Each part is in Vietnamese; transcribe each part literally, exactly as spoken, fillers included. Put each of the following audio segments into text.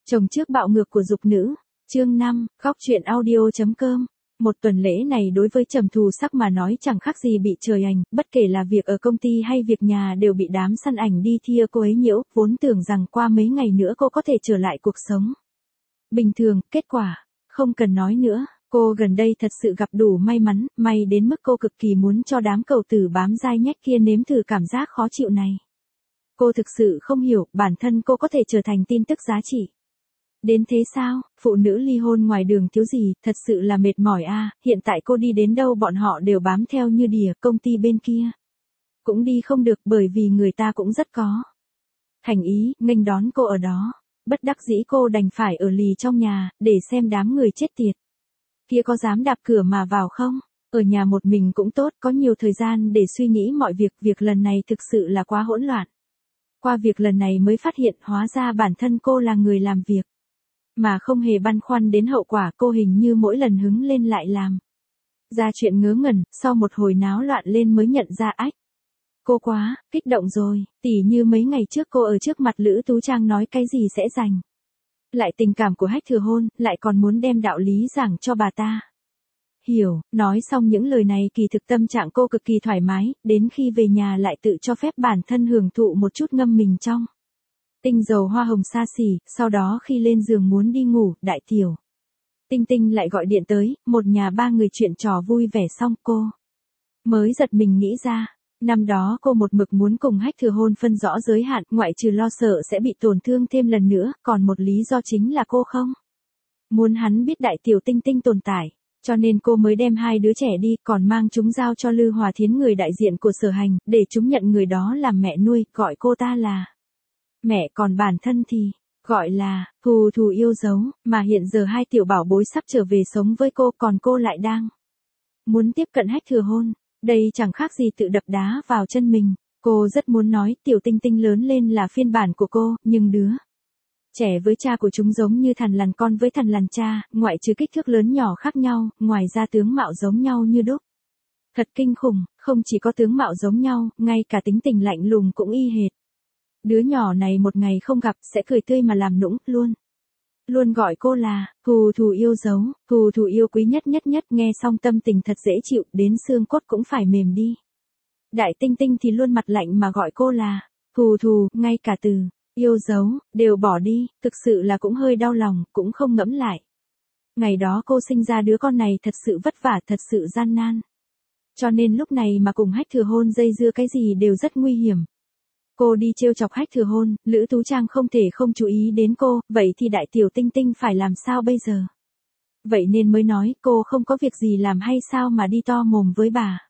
Chồng trước bạo ngược của dục nữ, chương năm, góc truyện audio.com. Một tuần lễ này đối với Trầm Thù Sắc mà nói chẳng khác gì bị trời ảnh, bất kể là việc ở công ty hay việc nhà đều bị đám săn ảnh đi thia cô ấy nhiễu, vốn tưởng rằng qua mấy ngày nữa cô có thể trở lại cuộc sống bình thường, kết quả, không cần nói nữa, cô gần đây thật sự gặp đủ may mắn, may đến mức cô cực kỳ muốn cho đám cầu tử bám dai nhách kia nếm thử cảm giác khó chịu này. Cô thực sự không hiểu, bản thân cô có thể trở thành tin tức giá trị đến thế sao? Phụ nữ ly hôn ngoài đường thiếu gì, thật sự là mệt mỏi a. À. Hiện tại cô đi đến đâu bọn họ đều bám theo như đỉa, công ty bên kia cũng đi không được bởi vì người ta cũng rất có thành ý, nghênh đón cô ở đó. Bất đắc dĩ cô đành phải ở lì trong nhà, để xem đám người chết tiệt kia có dám đạp cửa mà vào không. Ở nhà một mình cũng tốt, có nhiều thời gian để suy nghĩ mọi việc, việc lần này thực sự là quá hỗn loạn. Qua việc lần này mới phát hiện hóa ra bản thân cô là người làm việc mà không hề băn khoăn đến hậu quả, cô hình như mỗi lần hứng lên lại làm ra chuyện ngớ ngẩn, sau một hồi náo loạn lên mới nhận ra ách. Cô quá, kích động rồi, tỉ như mấy ngày trước cô ở trước mặt Lữ Tú Trang nói cái gì sẽ giành lại tình cảm của Hách Thừa Hôn, lại còn muốn đem đạo lý giảng cho bà ta hiểu. Nói xong những lời này kỳ thực tâm trạng cô cực kỳ thoải mái, đến khi về nhà lại tự cho phép bản thân hưởng thụ một chút ngâm mình trong tinh dầu hoa hồng xa xỉ, sau đó khi lên giường muốn đi ngủ, Đại Tiểu Tinh Tinh lại gọi điện tới, một nhà ba người chuyện trò vui vẻ xong cô mới giật mình nghĩ ra, năm đó cô một mực muốn cùng Hách Thừa Hôn phân rõ giới hạn, ngoại trừ lo sợ sẽ bị tổn thương thêm lần nữa, còn một lý do chính là cô không muốn hắn biết Đại Tiểu Tinh Tinh tồn tại. Cho nên cô mới đem hai đứa trẻ đi, còn mang chúng giao cho Lư Hòa Thiến người đại diện của Sở Hành, để chúng nhận người đó làm mẹ nuôi, gọi cô ta là mẹ, còn bản thân thì gọi là Thù Thù yêu dấu, mà hiện giờ hai tiểu bảo bối sắp trở về sống với cô, còn cô lại đang muốn tiếp cận Hách Thừa Hôn. Đây chẳng khác gì tự đập đá vào chân mình. Cô rất muốn nói Tiểu Tinh Tinh lớn lên là phiên bản của cô, nhưng đứa trẻ với cha của chúng giống như thằn lằn con với thằn lằn cha, ngoại trừ kích thước lớn nhỏ khác nhau, ngoài ra tướng mạo giống nhau như đúc. Thật kinh khủng, không chỉ có tướng mạo giống nhau, ngay cả tính tình lạnh lùng cũng y hệt. Đứa nhỏ này một ngày không gặp sẽ cười tươi mà làm nũng, luôn luôn gọi cô là Thù Thù yêu dấu, Thù Thù yêu quý nhất nhất nhất. Nghe xong tâm tình thật dễ chịu, đến xương cốt cũng phải mềm đi. Đại Tinh Tinh thì luôn mặt lạnh mà gọi cô là Thù Thù, ngay cả từ yêu dấu đều bỏ đi, thực sự là cũng hơi đau lòng, cũng không ngẫm lại. Ngày đó cô sinh ra đứa con này thật sự vất vả, thật sự gian nan. Cho nên lúc này mà cùng Hách Thừa Hôn dây dưa cái gì đều rất nguy hiểm. Cô đi trêu chọc Hách Thừa Hôn, Lữ Tú Trang không thể không chú ý đến cô, vậy thì Đại Tiểu Tinh Tinh phải làm sao bây giờ? Vậy nên mới nói cô không có việc gì làm hay sao mà đi to mồm với bà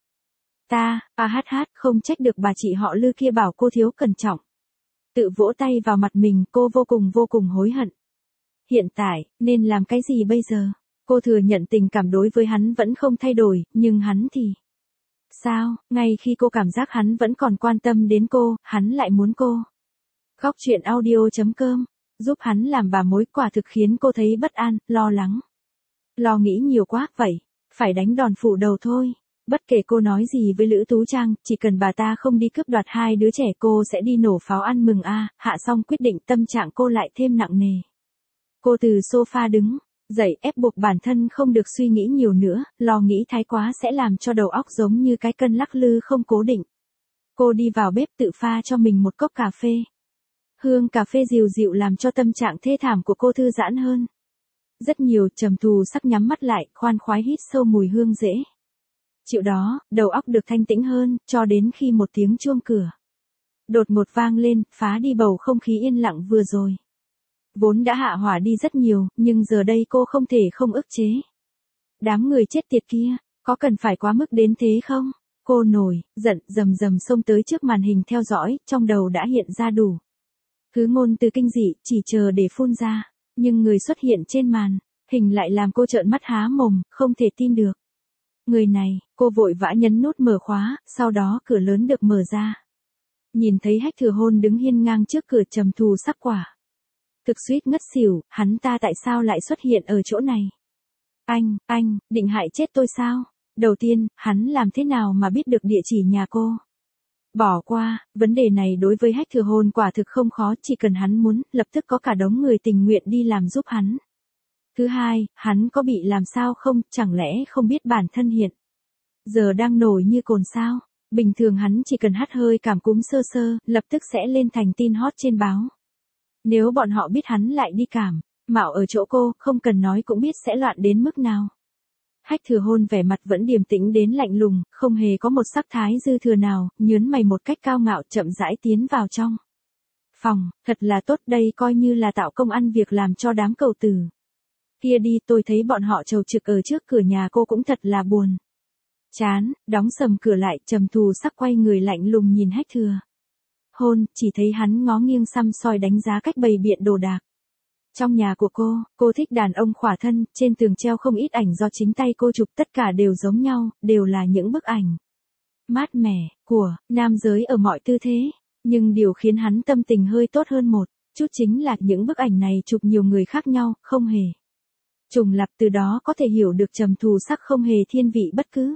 ta. A hát hát, không trách được bà chị họ Lư kia bảo cô thiếu cẩn trọng. Tự vỗ tay vào mặt mình, cô vô cùng vô cùng hối hận. Hiện tại, nên làm cái gì bây giờ? Cô thừa nhận tình cảm đối với hắn vẫn không thay đổi, nhưng hắn thì sao? Ngay khi cô cảm giác hắn vẫn còn quan tâm đến cô, hắn lại muốn cô. Góc truyện audio.com, giúp hắn làm bà mối, quả thực khiến cô thấy bất an, lo lắng. Lo nghĩ nhiều quá, vậy, phải đánh đòn phủ đầu thôi. Bất kể cô nói gì với Lữ Tú Trang, chỉ cần bà ta không đi cướp đoạt hai đứa trẻ cô sẽ đi nổ pháo ăn mừng a. À. Hạ xong quyết định, tâm trạng cô lại thêm nặng nề. Cô từ sofa đứng dậy, ép buộc bản thân không được suy nghĩ nhiều nữa, lo nghĩ thái quá sẽ làm cho đầu óc giống như cái cân lắc lư không cố định. Cô đi vào bếp tự pha cho mình một cốc cà phê. Hương cà phê dịu dịu làm cho tâm trạng thê thảm của cô thư giãn hơn rất nhiều. Trầm Thù Sắc nhắm mắt lại, khoan khoái hít sâu mùi hương dễ chịu đó, đầu óc được thanh tĩnh hơn, cho đến khi một tiếng chuông cửa đột ngột vang lên, phá đi bầu không khí yên lặng vừa rồi. Vốn đã hạ hỏa đi rất nhiều, nhưng giờ đây cô không thể không ức chế. Đám người chết tiệt kia, có cần phải quá mức đến thế không? Cô nổi giận, rầm rầm xông tới trước màn hình theo dõi, trong đầu đã hiện ra đủ thứ ngôn từ kinh dị, chỉ chờ để phun ra. Nhưng người xuất hiện trên màn hình lại làm cô trợn mắt há mồm, không thể tin được. Người này, cô vội vã nhấn nút mở khóa, sau đó cửa lớn được mở ra. Nhìn thấy Hách Thừa Hôn đứng hiên ngang trước cửa, Trầm Thù Sắc quả thực suýt ngất xỉu, hắn ta tại sao lại xuất hiện ở chỗ này? Anh, anh, định hại chết tôi sao? Đầu tiên, hắn làm thế nào mà biết được địa chỉ nhà cô? Bỏ qua, vấn đề này đối với Hách Thừa Hôn quả thực không khó, chỉ cần hắn muốn, lập tức có cả đống người tình nguyện đi làm giúp hắn. Thứ hai, hắn có bị làm sao không, chẳng lẽ không biết bản thân hiện giờ đang nổi như cồn sao? Bình thường hắn chỉ cần hắt hơi cảm cúm sơ sơ, lập tức sẽ lên thành tin hot trên báo. Nếu bọn họ biết hắn lại đi cảm mạo ở chỗ cô, không cần nói cũng biết sẽ loạn đến mức nào. Hách Thừa Hôn vẻ mặt vẫn điềm tĩnh đến lạnh lùng, không hề có một sắc thái dư thừa nào, nhớn mày một cách cao ngạo chậm rãi tiến vào trong phòng, thật là tốt, đây coi như là tạo công ăn việc làm cho đám cầu tử. Kia đi, tôi thấy bọn họ chầu trực ở trước cửa nhà cô cũng thật là buồn chán, đóng sầm cửa lại, Trầm Thù Sắc quay người lạnh lùng nhìn Hách Thừa Hôn, chỉ thấy hắn ngó nghiêng săm soi đánh giá cách bày biện đồ đạc. Trong nhà của cô, cô thích đàn ông khỏa thân, trên tường treo không ít ảnh do chính tay cô chụp, tất cả đều giống nhau, đều là những bức ảnh mát mẻ, của nam giới ở mọi tư thế. Nhưng điều khiến hắn tâm tình hơi tốt hơn một chút chính là những bức ảnh này chụp nhiều người khác nhau, không hề trùng lặp, từ đó có thể hiểu được Trầm Thù Sắc không hề thiên vị bất cứ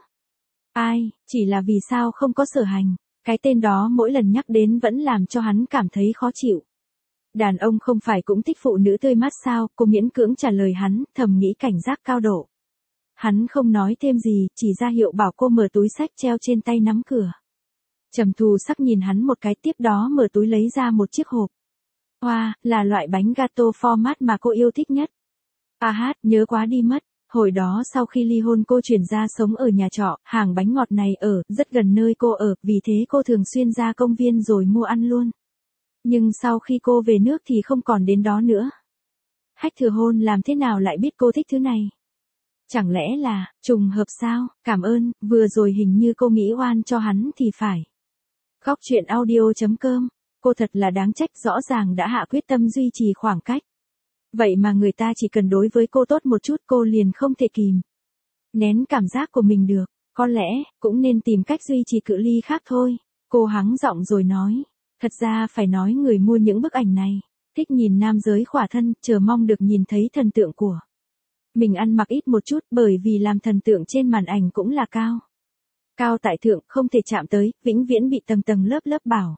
ai, chỉ là vì sao không có Sở Hành. Cái tên đó mỗi lần nhắc đến vẫn làm cho hắn cảm thấy khó chịu. Đàn ông không phải cũng thích phụ nữ tươi mát sao, cô miễn cưỡng trả lời hắn, thầm nghĩ cảnh giác cao độ. Hắn không nói thêm gì, chỉ ra hiệu bảo cô mở túi xách treo trên tay nắm cửa. Trầm Thù Sắc nhìn hắn một cái, tiếp đó mở túi lấy ra một chiếc hộp. Hoa, wow, là loại bánh gato format mà cô yêu thích nhất. À hát, nhớ quá đi mất. Hồi đó sau khi ly hôn cô chuyển ra sống ở nhà trọ, hàng bánh ngọt này ở rất gần nơi cô ở, vì thế cô thường xuyên ra công viên rồi mua ăn luôn. Nhưng sau khi cô về nước thì không còn đến đó nữa. Hách Thừa Hôn làm thế nào lại biết cô thích thứ này? Chẳng lẽ là trùng hợp sao? Cảm ơn, vừa rồi hình như cô nghĩ oan cho hắn thì phải. Góc truyện audio chấm com, cô thật là đáng trách, rõ ràng đã hạ quyết tâm duy trì khoảng cách. Vậy mà người ta chỉ cần đối với cô tốt một chút cô liền không thể kìm nén cảm giác của mình được, có lẽ cũng nên tìm cách duy trì cự ly khác thôi. Cô hắng giọng rồi nói, thật ra phải nói người mua những bức ảnh này thích nhìn nam giới khỏa thân, chờ mong được nhìn thấy thần tượng của mình ăn mặc ít một chút, bởi vì làm thần tượng trên màn ảnh cũng là cao cao tại thượng, không thể chạm tới, vĩnh viễn bị tầng tầng lớp lớp bảo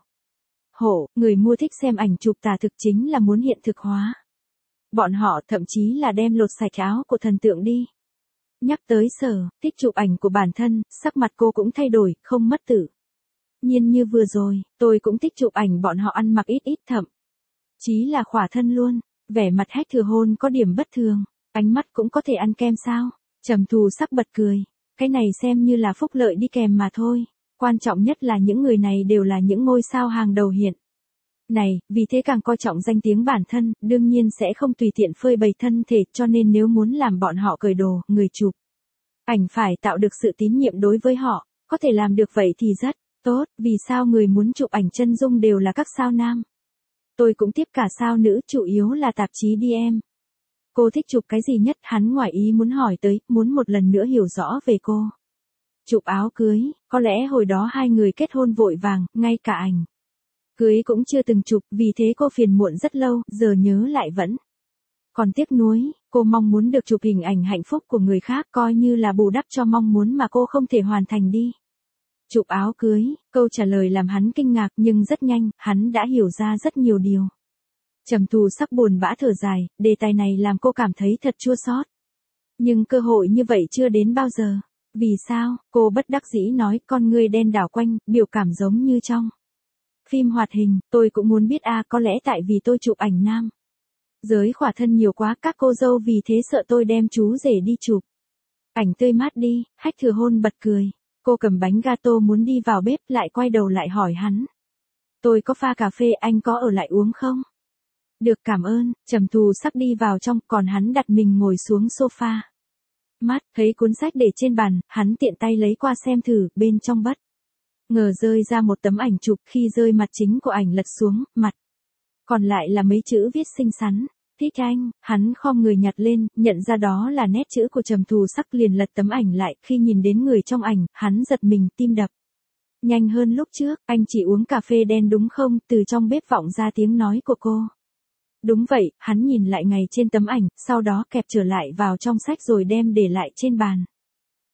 hộ. Người mua thích xem ảnh chụp tả thực chính là muốn hiện thực hóa. Bọn họ thậm chí là đem lột sạch áo của thần tượng đi. Nhắc tới Sở, thích chụp ảnh của bản thân, sắc mặt cô cũng thay đổi, không mất tự nhiên như vừa rồi. Tôi cũng thích chụp ảnh bọn họ ăn mặc ít ít, thậm chí là khỏa thân luôn. Vẻ mặt Hách Thừa Hôn có điểm bất thường, ánh mắt cũng có thể ăn kem sao? Trầm Thù Sắc bật cười, cái này xem như là phúc lợi đi kèm mà thôi. Quan trọng nhất là những người này đều là những ngôi sao hàng đầu hiện này, vì thế càng coi trọng danh tiếng bản thân, đương nhiên sẽ không tùy tiện phơi bày thân thể, cho nên nếu muốn làm bọn họ cởi đồ, người chụp ảnh phải tạo được sự tín nhiệm đối với họ, có thể làm được vậy thì rất tốt. Vì sao người muốn chụp ảnh chân dung đều là các sao nam? Tôi cũng tiếp cả sao nữ, chủ yếu là tạp chí đê em. Cô thích chụp cái gì nhất? Hắn ngoài ý muốn hỏi tới, muốn một lần nữa hiểu rõ về cô. Chụp áo cưới, có lẽ hồi đó hai người kết hôn vội vàng, ngay cả ảnh cưới cũng chưa từng chụp, vì thế cô phiền muộn rất lâu, giờ nhớ lại vẫn còn tiếc nuối. Cô mong muốn được chụp hình ảnh hạnh phúc của người khác, coi như là bù đắp cho mong muốn mà cô không thể hoàn thành đi. Chụp áo cưới, câu trả lời làm hắn kinh ngạc, nhưng rất nhanh, hắn đã hiểu ra rất nhiều điều. Trầm Thù Sắc buồn bã thở dài, đề tài này làm cô cảm thấy thật chua xót. Nhưng cơ hội như vậy chưa đến bao giờ. Vì sao? Cô bất đắc dĩ nói, con ngươi đen đảo quanh, biểu cảm giống như trong phim hoạt hình. Tôi cũng muốn biết a à, có lẽ tại vì tôi chụp ảnh nam giới khỏa thân nhiều quá, các cô dâu vì thế sợ tôi đem chú rể đi chụp ảnh tươi mát đi. Hách Thừa Hôn bật cười. Cô cầm bánh gato muốn đi vào bếp, lại quay đầu lại hỏi hắn. Tôi có pha cà phê, anh có ở lại uống không? Được, cảm ơn. Trầm Thù Sắc đi vào trong, còn hắn đặt mình ngồi xuống sofa. Mắt, thấy cuốn sách để trên bàn, hắn tiện tay lấy qua xem thử, bên trong bất ngờ rơi ra một tấm ảnh chụp, khi rơi mặt chính của ảnh lật xuống, mặt còn lại là mấy chữ viết xinh xắn. Thích anh. Hắn khom người nhặt lên, nhận ra đó là nét chữ của Trầm Thù Sắc, liền lật tấm ảnh lại, khi nhìn đến người trong ảnh, hắn giật mình, tim đập nhanh hơn lúc trước. Anh chỉ uống cà phê đen đúng không? Từ trong bếp vọng ra tiếng nói của cô. Đúng vậy. Hắn nhìn lại ngày trên tấm ảnh, sau đó kẹp trở lại vào trong sách rồi đem để lại trên bàn.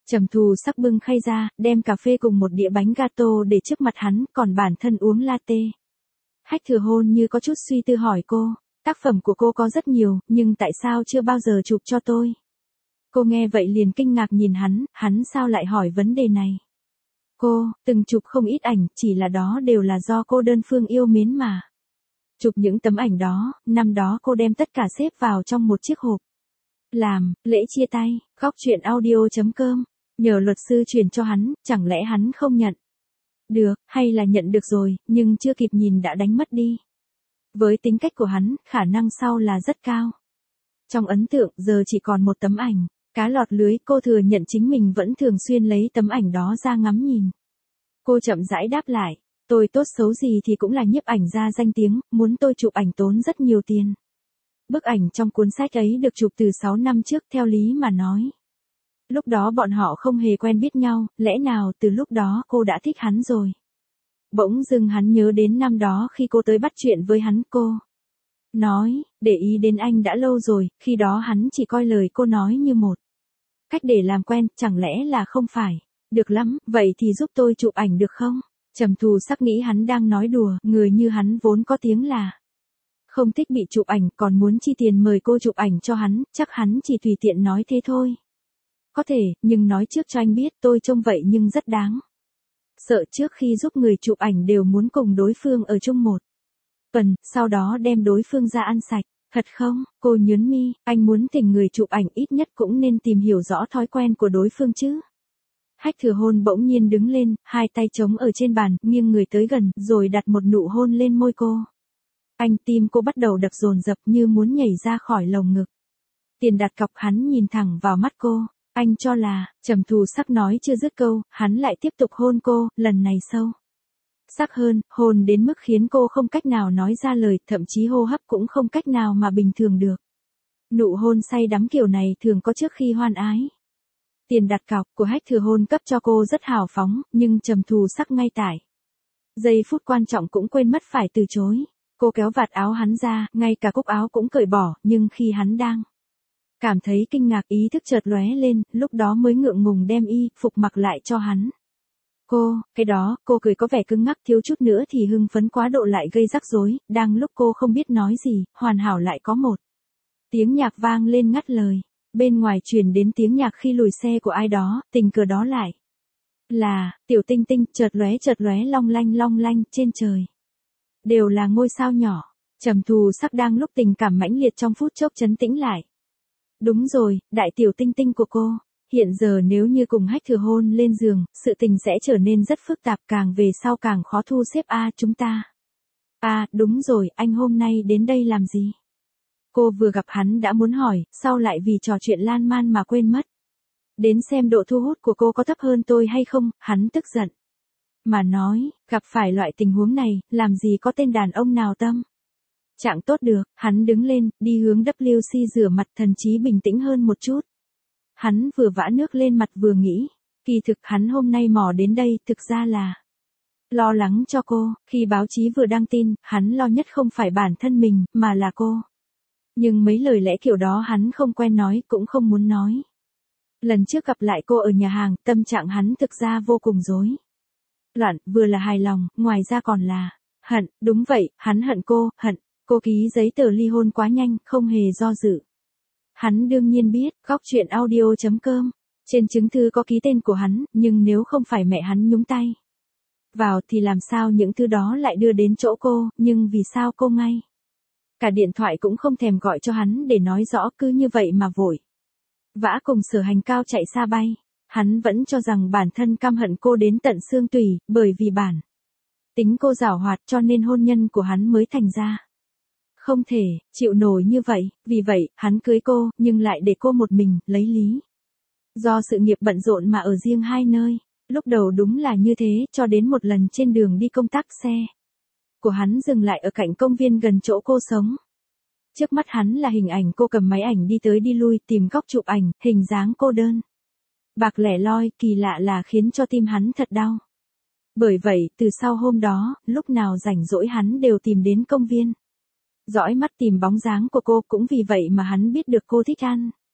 Trầm Thù Sắc bưng khay ra, đem cà phê cùng một đĩa bánh gato để trước mặt hắn, còn bản thân uống latte. Hách Thừa Hôn như có chút suy tư hỏi cô, tác phẩm của cô có rất nhiều, nhưng tại sao chưa bao giờ chụp cho tôi? Cô nghe vậy liền kinh ngạc nhìn hắn, hắn sao lại hỏi vấn đề này? Cô, từng chụp không ít ảnh, chỉ là đó đều là do cô đơn phương yêu mến mà. Chụp những tấm ảnh đó, năm đó cô đem tất cả xếp vào trong một chiếc hộp. Làm, lễ chia tay, góc chuyện audio.com, nhờ luật sư chuyển cho hắn, chẳng lẽ hắn không nhận? Được, hay là nhận được rồi, nhưng chưa kịp nhìn đã đánh mất đi. Với tính cách của hắn, khả năng sau là rất cao. Trong ấn tượng, giờ chỉ còn một tấm ảnh, cá lọt lưới, cô thừa nhận chính mình vẫn thường xuyên lấy tấm ảnh đó ra ngắm nhìn. Cô chậm rãi đáp lại, tôi tốt xấu gì thì cũng là nhiếp ảnh gia danh tiếng, muốn tôi chụp ảnh tốn rất nhiều tiền. Bức ảnh trong cuốn sách ấy được chụp từ sáu năm trước theo lý mà nói. Lúc đó bọn họ không hề quen biết nhau, lẽ nào từ lúc đó cô đã thích hắn rồi. Bỗng dưng hắn nhớ đến năm đó khi cô tới bắt chuyện với hắn, cô nói, để ý đến anh đã lâu rồi, khi đó hắn chỉ coi lời cô nói như một cách để làm quen, chẳng lẽ là không phải. Được lắm, vậy thì giúp tôi chụp ảnh được không? Trầm Thù Sắc nghĩ hắn đang nói đùa, người như hắn vốn có tiếng là không thích bị chụp ảnh, còn muốn chi tiền mời cô chụp ảnh cho hắn, chắc hắn chỉ tùy tiện nói thế thôi. Có thể, nhưng nói trước cho anh biết tôi trông vậy nhưng rất đáng sợ, trước khi giúp người chụp ảnh đều muốn cùng đối phương ở chung một tuần, sau đó đem đối phương ra ăn sạch. Thật không? Cô nhớn mi, anh muốn thỉnh người chụp ảnh ít nhất cũng nên tìm hiểu rõ thói quen của đối phương chứ. Hách Thừa Hôn bỗng nhiên đứng lên, hai tay trống ở trên bàn, nghiêng người tới gần, rồi đặt một nụ hôn lên môi cô. Anh tim cô bắt đầu đập dồn dập như muốn nhảy ra khỏi lồng ngực. Tiền đặt cọc, hắn nhìn thẳng vào mắt cô. Anh cho là, Trầm Thù Sắc nói chưa dứt câu, hắn lại tiếp tục hôn cô, lần này sâu sắc hơn, hôn đến mức khiến cô không cách nào nói ra lời, thậm chí hô hấp cũng không cách nào mà bình thường được. Nụ hôn say đắm kiểu này thường có trước khi hoan ái. Tiền đặt cọc của Hách Thừa Hôn cấp cho cô rất hào phóng, nhưng Trầm Thù Sắc ngay tại giây phút quan trọng cũng quên mất phải từ chối. Cô kéo vạt áo hắn ra, ngay cả cúc áo cũng cởi bỏ, nhưng khi hắn đang cảm thấy kinh ngạc, ý thức chợt lóe lên, lúc đó mới ngượng ngùng đem y phục mặc lại cho hắn. Cô, cái đó, cô cười có vẻ cứng ngắc, thiếu chút nữa thì hưng phấn quá độ lại gây rắc rối, đang lúc cô không biết nói gì, hoàn hảo lại có một tiếng nhạc vang lên ngắt lời. Bên ngoài truyền đến tiếng nhạc khi lùi xe của ai đó, tình cờ đó lại là tiểu tinh tinh, chợt lóe chợt lóe long lanh long lanh trên trời. Đều là ngôi sao nhỏ. Trầm Thù Sắc đang lúc tình cảm mãnh liệt trong phút chốc trấn tĩnh lại. Đúng rồi, đại tiểu tinh tinh của cô. Hiện giờ nếu như cùng Hách Thừa Hôn lên giường, sự tình sẽ trở nên rất phức tạp, càng về sau càng khó thu xếp. A à, chúng ta. À, đúng rồi, anh hôm nay đến đây làm gì? Cô vừa gặp hắn đã muốn hỏi, sau lại vì trò chuyện lan man mà quên mất. Đến xem độ thu hút của cô có thấp hơn tôi hay không, hắn tức giận. Mà nói, gặp phải loại tình huống này, làm gì có tên đàn ông nào tâm trạng tốt được. Hắn đứng lên, đi hướng W C rửa mặt, thần trí bình tĩnh hơn một chút. Hắn vừa vã nước lên mặt vừa nghĩ, kỳ thực hắn hôm nay mò đến đây thực ra là lo lắng cho cô. Khi báo chí vừa đăng tin, hắn lo nhất không phải bản thân mình, mà là cô. Nhưng mấy lời lẽ kiểu đó hắn không quen nói, cũng không muốn nói. Lần trước gặp lại cô ở nhà hàng, tâm trạng hắn thực ra vô cùng rối loạn, vừa là hài lòng, ngoài ra còn là hận. Đúng vậy, hắn hận cô, hận cô ký giấy tờ ly hôn quá nhanh, không hề do dự. Hắn đương nhiên biết, góc chuyện audio.com, trên chứng thư có ký tên của hắn, nhưng nếu không phải mẹ hắn nhúng tay vào thì làm sao những thứ đó lại đưa đến chỗ cô, nhưng vì sao cô ngay cả điện thoại cũng không thèm gọi cho hắn để nói rõ, cứ như vậy mà vội vã cùng Sở Hành Cao chạy xa bay. Hắn vẫn cho rằng bản thân căm hận cô đến tận xương tủy, bởi vì bản tính cô giảo hoạt cho nên hôn nhân của hắn mới thành ra không thể chịu nổi như vậy, vì vậy, hắn cưới cô, nhưng lại để cô một mình, lấy lý do sự nghiệp bận rộn mà ở riêng hai nơi. Lúc đầu đúng là như thế, cho đến một lần trên đường đi công tác, xe của hắn dừng lại ở cạnh công viên gần chỗ cô sống. Trước mắt hắn là hình ảnh cô cầm máy ảnh đi tới đi lui tìm góc chụp ảnh, hình dáng cô đơn bạc lẻ loi, kỳ lạ là khiến cho tim hắn thật đau. Bởi vậy, từ sau hôm đó, lúc nào rảnh rỗi hắn đều tìm đến công viên, dõi mắt tìm bóng dáng của cô. Cũng vì vậy mà hắn biết được cô thích ăn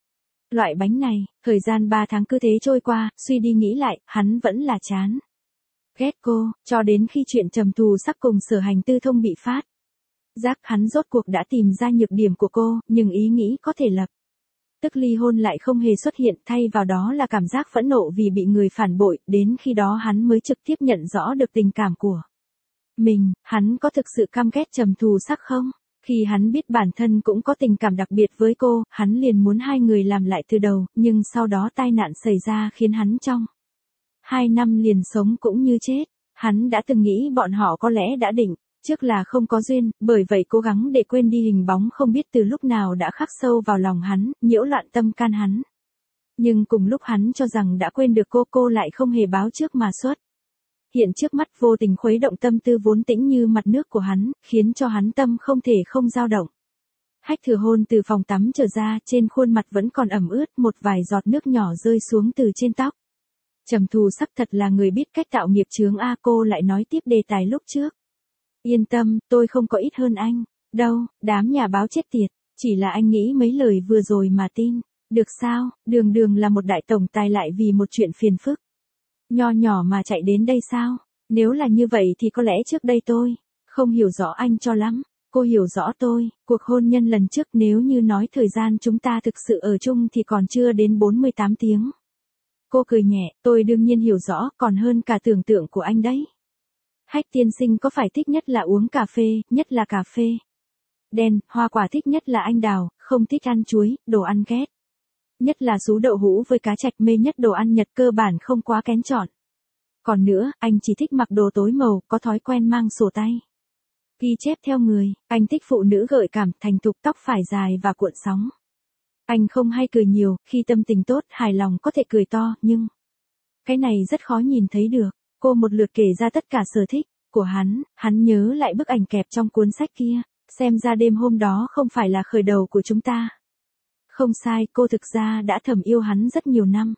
Loại bánh này, thời gian ba tháng cứ thế trôi qua, suy đi nghĩ lại, hắn vẫn là chán. Ghét cô, cho đến khi chuyện trầm thù sắc cùng Sở Hành tư thông bị phát. Giác hắn rốt cuộc đã tìm ra nhược điểm của cô, nhưng ý nghĩ có thể lập tức ly hôn lại không hề xuất hiện, thay vào đó là cảm giác phẫn nộ vì bị người phản bội, đến khi đó hắn mới trực tiếp nhận rõ được tình cảm của mình, hắn có thực sự căm ghét trầm thù sắc không? Khi hắn biết bản thân cũng có tình cảm đặc biệt với cô, hắn liền muốn hai người làm lại từ đầu, nhưng sau đó tai nạn xảy ra khiến hắn trong hai năm liền sống cũng như chết. Hắn đã từng nghĩ bọn họ có lẽ đã định trước là không có duyên, bởi vậy cố gắng để quên đi hình bóng không biết từ lúc nào đã khắc sâu vào lòng hắn, nhiễu loạn tâm can hắn. Nhưng cùng lúc hắn cho rằng đã quên được cô, cô lại không hề báo trước mà xuất hiện trước mắt, vô tình khuấy động tâm tư vốn tĩnh như mặt nước của hắn, khiến cho hắn tâm không thể không dao động. Hách Thừa Hôn từ phòng tắm trở ra, trên khuôn mặt vẫn còn ẩm ướt, một vài giọt nước nhỏ rơi xuống từ trên tóc. Trầm thù sắc thật là người biết cách tạo nghiệp chướng a. Cô lại nói tiếp đề tài lúc trước. Yên tâm, tôi không có ít hơn anh. Đâu, đám nhà báo chết tiệt, chỉ là anh nghĩ mấy lời vừa rồi mà tin. Được sao, đường đường là một đại tổng tài lại vì một chuyện phiền phức nho nhỏ mà chạy đến đây sao? Nếu là như vậy thì có lẽ trước đây tôi không hiểu rõ anh cho lắm. Cô hiểu rõ tôi, cuộc hôn nhân lần trước nếu như nói thời gian chúng ta thực sự ở chung thì còn chưa đến bốn mươi tám tiếng. Cô cười nhẹ, tôi đương nhiên hiểu rõ, còn hơn cả tưởng tượng của anh đấy. Hách tiên sinh có phải thích nhất là uống cà phê, nhất là cà phê đen, hoa quả thích nhất là anh đào, không thích ăn chuối, đồ ăn ghét nhất là sú đậu hũ với cá trạch, mê nhất đồ ăn Nhật, cơ bản không quá kén chọn. Còn nữa, anh chỉ thích mặc đồ tối màu, có thói quen mang sổ tay ghi chép theo người, anh thích phụ nữ gợi cảm, thành thục, tóc phải dài và cuộn sóng. Anh không hay cười nhiều, khi tâm tình tốt, hài lòng có thể cười to, nhưng cái này rất khó nhìn thấy được. Cô một lượt kể ra tất cả sở thích của hắn, hắn nhớ lại bức ảnh kẹp trong cuốn sách kia, xem ra đêm hôm đó không phải là khởi đầu của chúng ta. Không sai, cô thực ra đã thầm yêu hắn rất nhiều năm.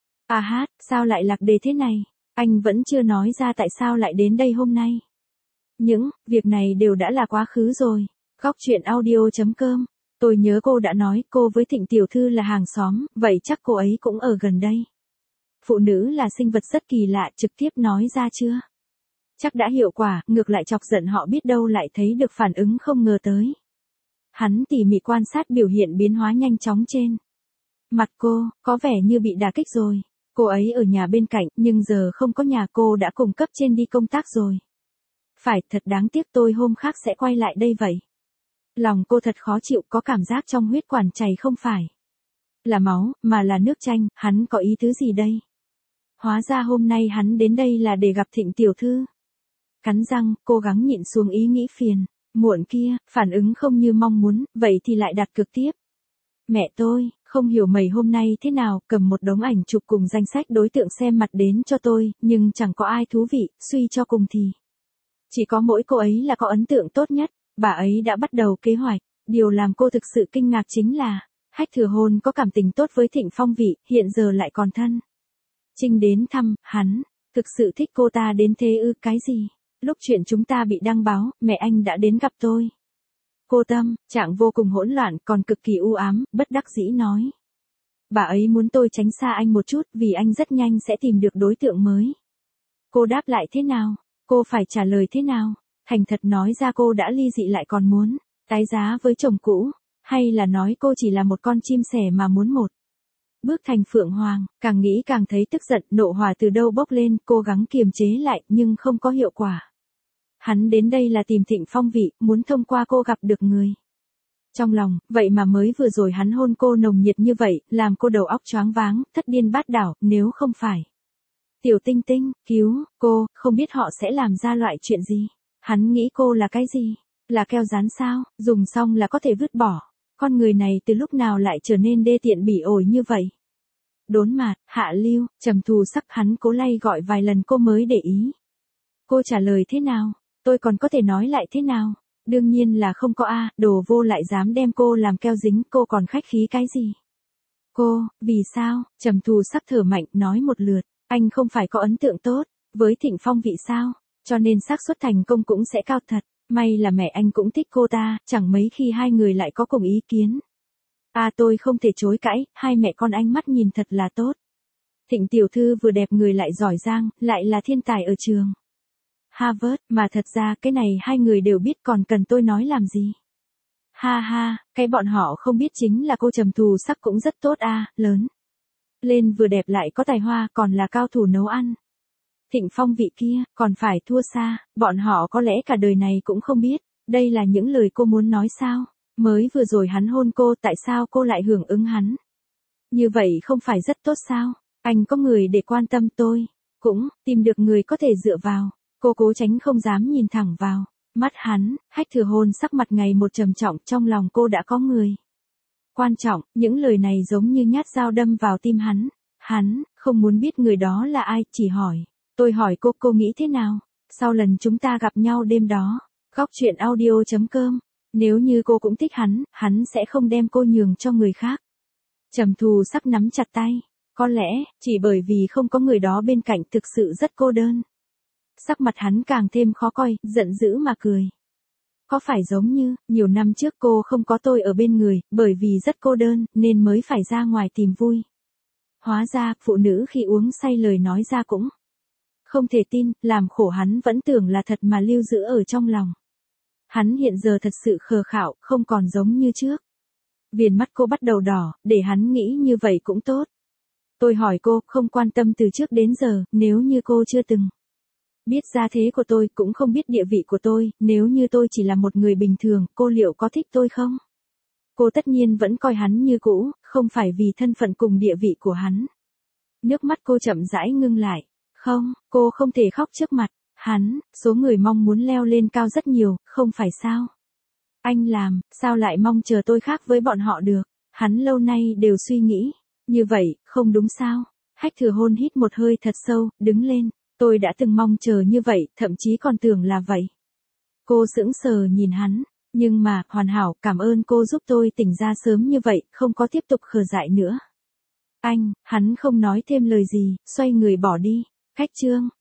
À hát, sao lại lạc đề thế này? Anh vẫn chưa nói ra tại sao lại đến đây hôm nay. Những việc này đều đã là quá khứ rồi. Góc truyện audio chấm com. Tôi nhớ cô đã nói cô với Thịnh tiểu thư là hàng xóm, vậy chắc cô ấy cũng ở gần đây. Phụ nữ là sinh vật rất kỳ lạ, trực tiếp nói ra chưa? Chắc đã hiệu quả, ngược lại chọc giận họ, biết đâu lại thấy được phản ứng không ngờ tới. Hắn tỉ mỉ quan sát biểu hiện biến hóa nhanh chóng trên mặt cô, có vẻ như bị đả kích rồi. Cô ấy ở nhà bên cạnh, nhưng giờ không có nhà, cô đã cùng cấp trên đi công tác rồi. Phải, thật đáng tiếc, tôi hôm khác sẽ quay lại đây vậy. Lòng cô thật khó chịu, có cảm giác trong huyết quản chảy không phải là máu, mà là nước chanh. Hắn có ý tứ gì đây? Hóa ra hôm nay hắn đến đây là để gặp Thịnh tiểu thư. Cắn răng, cố gắng nhịn xuống ý nghĩ phiền muộn kia, phản ứng không như mong muốn, vậy thì lại đặt cược tiếp. Mẹ tôi, không hiểu mày hôm nay thế nào, cầm một đống ảnh chụp cùng danh sách đối tượng xem mặt đến cho tôi, nhưng chẳng có ai thú vị, suy cho cùng thì chỉ có mỗi cô ấy là có ấn tượng tốt nhất. Bà ấy đã bắt đầu kế hoạch. Điều làm cô thực sự kinh ngạc chính là Hách Thừa Hôn có cảm tình tốt với Thịnh Phong Vị, hiện giờ lại còn thân Trinh đến thăm hắn. Thực sự thích cô ta đến thế ư? Cái gì? Lúc chuyện chúng ta bị đăng báo, mẹ anh đã đến gặp tôi. Cô tâm trạng vô cùng hỗn loạn, còn cực kỳ u ám, bất đắc dĩ nói. Bà ấy muốn tôi tránh xa anh một chút, vì anh rất nhanh sẽ tìm được đối tượng mới. Cô đáp lại thế nào? Cô phải trả lời thế nào? Thành thật nói ra cô đã ly dị lại còn muốn tái giá với chồng cũ, hay là nói cô chỉ là một con chim sẻ mà muốn một bước thành phượng hoàng? Càng nghĩ càng thấy tức giận, nộ hỏa từ đâu bốc lên, cố gắng kiềm chế lại, nhưng không có hiệu quả. Hắn đến đây là tìm Thịnh Phong Vị, muốn thông qua cô gặp được người trong lòng, vậy mà mới vừa rồi hắn hôn cô nồng nhiệt như vậy, làm cô đầu óc choáng váng, thất điên bát đảo, nếu không phải Tiểu Tinh Tinh cứu cô, không biết họ sẽ làm ra loại chuyện gì. Hắn nghĩ cô là cái gì? Là keo dán sao, dùng xong là có thể vứt bỏ. Con người này từ lúc nào lại trở nên đê tiện bỉ ổi như vậy? Đốn mạt, hạ lưu, trầm thù sắc, hắn cố lay gọi vài lần cô mới để ý. Cô trả lời thế nào? Tôi còn có thể nói lại thế nào? Đương nhiên là không có a, đồ vô lại dám đem cô làm keo dính, cô còn khách khí cái gì? Cô, vì sao? Trầm thù sắc thở mạnh, nói một lượt, anh không phải có ấn tượng tốt với Thịnh Phong Vị sao? Cho nên xác suất thành công cũng sẽ cao thật. May là mẹ anh cũng thích cô ta, chẳng mấy khi hai người lại có cùng ý kiến. À tôi không thể chối cãi, hai mẹ con ánh mắt nhìn thật là tốt. Thịnh tiểu thư vừa đẹp người lại giỏi giang, lại là thiên tài ở trường Harvard, mà thật ra cái này hai người đều biết còn cần tôi nói làm gì. Ha ha, cái bọn họ không biết chính là cô Trầm Thù Sắc cũng rất tốt a, lớn lên vừa đẹp lại có tài hoa, còn là cao thủ nấu ăn. Thịnh Phong vị kia, còn phải thua xa, bọn họ có lẽ cả đời này cũng không biết, đây là những lời cô muốn nói sao? Mới vừa rồi hắn hôn cô, tại sao cô lại hưởng ứng hắn? Như vậy không phải rất tốt sao? Anh có người để quan tâm tôi, cũng tìm được người có thể dựa vào. Cô cố tránh không dám nhìn thẳng vào mắt hắn, Hách Thừa Hôn sắc mặt ngày một trầm trọng, trong lòng cô đã có người quan trọng, những lời này giống như nhát dao đâm vào tim hắn. Hắn không muốn biết người đó là ai, chỉ hỏi. Tôi hỏi cô, cô nghĩ thế nào? Sau lần chúng ta gặp nhau đêm đó, góc chuyện audio chấm com, nếu như cô cũng thích hắn, hắn sẽ không đem cô nhường cho người khác. Trầm Thù Sắc nắm chặt tay, có lẽ, chỉ bởi vì không có người đó bên cạnh thực sự rất cô đơn. Sắc mặt hắn càng thêm khó coi, giận dữ mà cười. Có phải giống như, nhiều năm trước cô không có tôi ở bên người, bởi vì rất cô đơn, nên mới phải ra ngoài tìm vui. Hóa ra, phụ nữ khi uống say lời nói ra cũng không thể tin, làm khổ hắn vẫn tưởng là thật mà lưu giữ ở trong lòng. Hắn hiện giờ thật sự khờ khạo, không còn giống như trước. Viền mắt cô bắt đầu đỏ, để hắn nghĩ như vậy cũng tốt. Tôi hỏi cô, không quan tâm từ trước đến giờ, nếu như cô chưa từng biết gia thế của tôi, cũng không biết địa vị của tôi, nếu như tôi chỉ là một người bình thường, cô liệu có thích tôi không? Cô tất nhiên vẫn coi hắn như cũ, không phải vì thân phận cùng địa vị của hắn. Nước mắt cô chậm rãi ngưng lại. Không, cô không thể khóc trước mặt hắn, số người mong muốn leo lên cao rất nhiều, không phải sao? Anh làm, sao lại mong chờ tôi khác với bọn họ được? Hắn lâu nay đều suy nghĩ, như vậy, không đúng sao? Hách Thừa Hôn hít một hơi thật sâu, đứng lên. Tôi đã từng mong chờ như vậy, thậm chí còn tưởng là vậy. Cô sững sờ nhìn hắn, nhưng mà, hoàn hảo, cảm ơn cô giúp tôi tỉnh ra sớm như vậy, không có tiếp tục khờ dại nữa. Anh, hắn không nói thêm lời gì, xoay người bỏ đi. Khách chương.